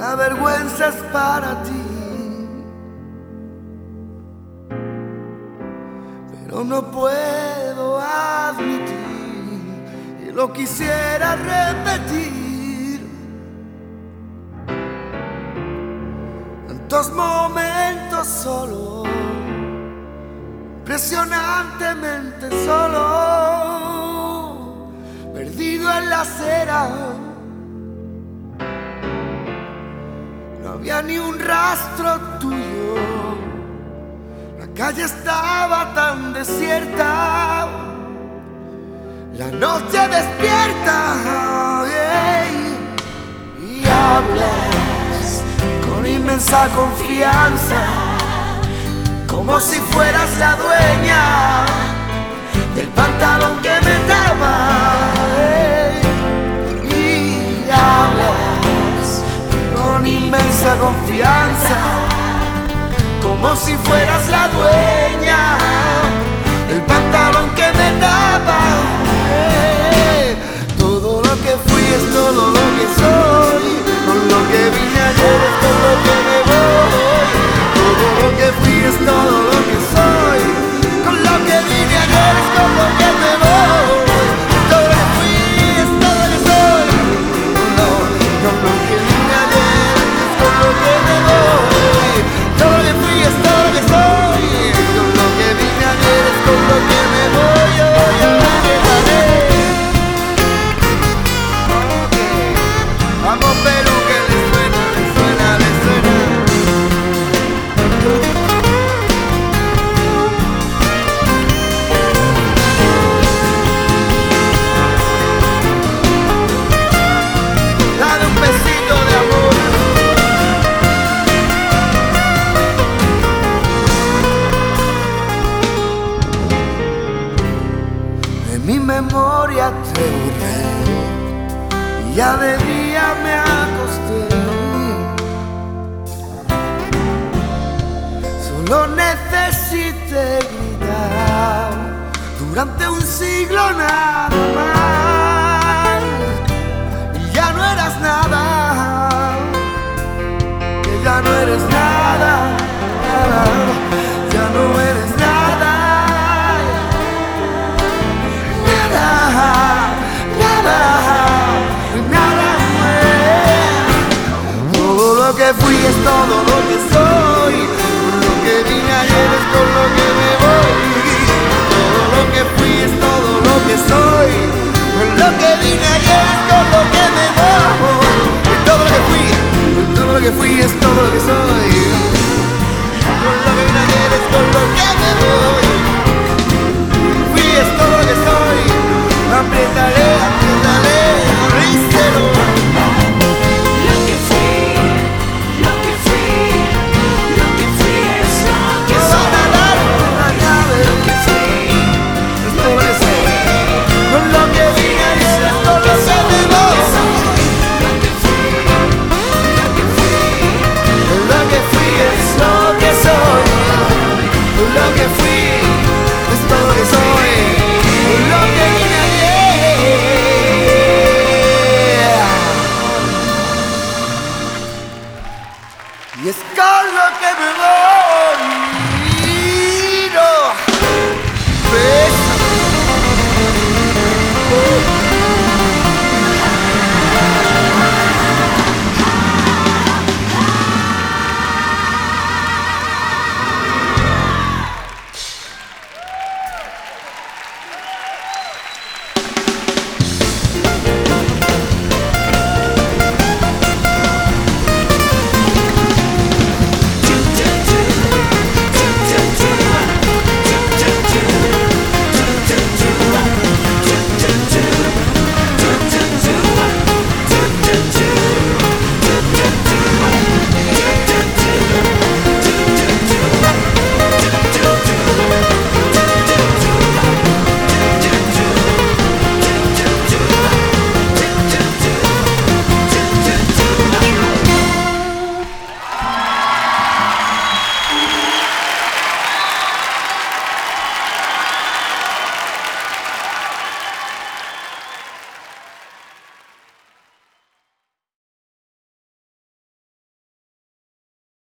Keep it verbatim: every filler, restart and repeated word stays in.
la vergüenza es para ti, pero no puedo admitir y lo quisiera repetir. Tantos momentos solo, impresionantemente solo, perdido en la acera. No había ni un rastro tuyo, la calle estaba tan desierta, la noche despierta, yeah, y hablas con inmensa confianza, como si fueras la dueña del pantalón que me tapa, hey, y hablas con inmensa confianza, como si fueras la dueña del pantalón que me tapa, hey, todo lo que fui es todo lo que soy, con lo que vine ayer es con lo que me voy, todo lo que fui es todo lo que soy, con lo que vine ayer es con lo que me voy, todo lo que fui es todo lo que soy, con lo, con lo que vine ayer es con lo que me voy, todo lo que fui es todo lo que soy, con lo que vine ayer es con lo que me voy, yo, yo me quedaré. Vamos Perú, que le suena, le suena, le suena. Dale un besito de amor. De mi memoria te borré y ya de día me acosté. Solo necesité gritar durante un siglo nada más, y ya no eras nada, que ya no eres nada, nada, ya no eres nada, nada, nada, nada más. Todo lo que fui es todo lo que soy.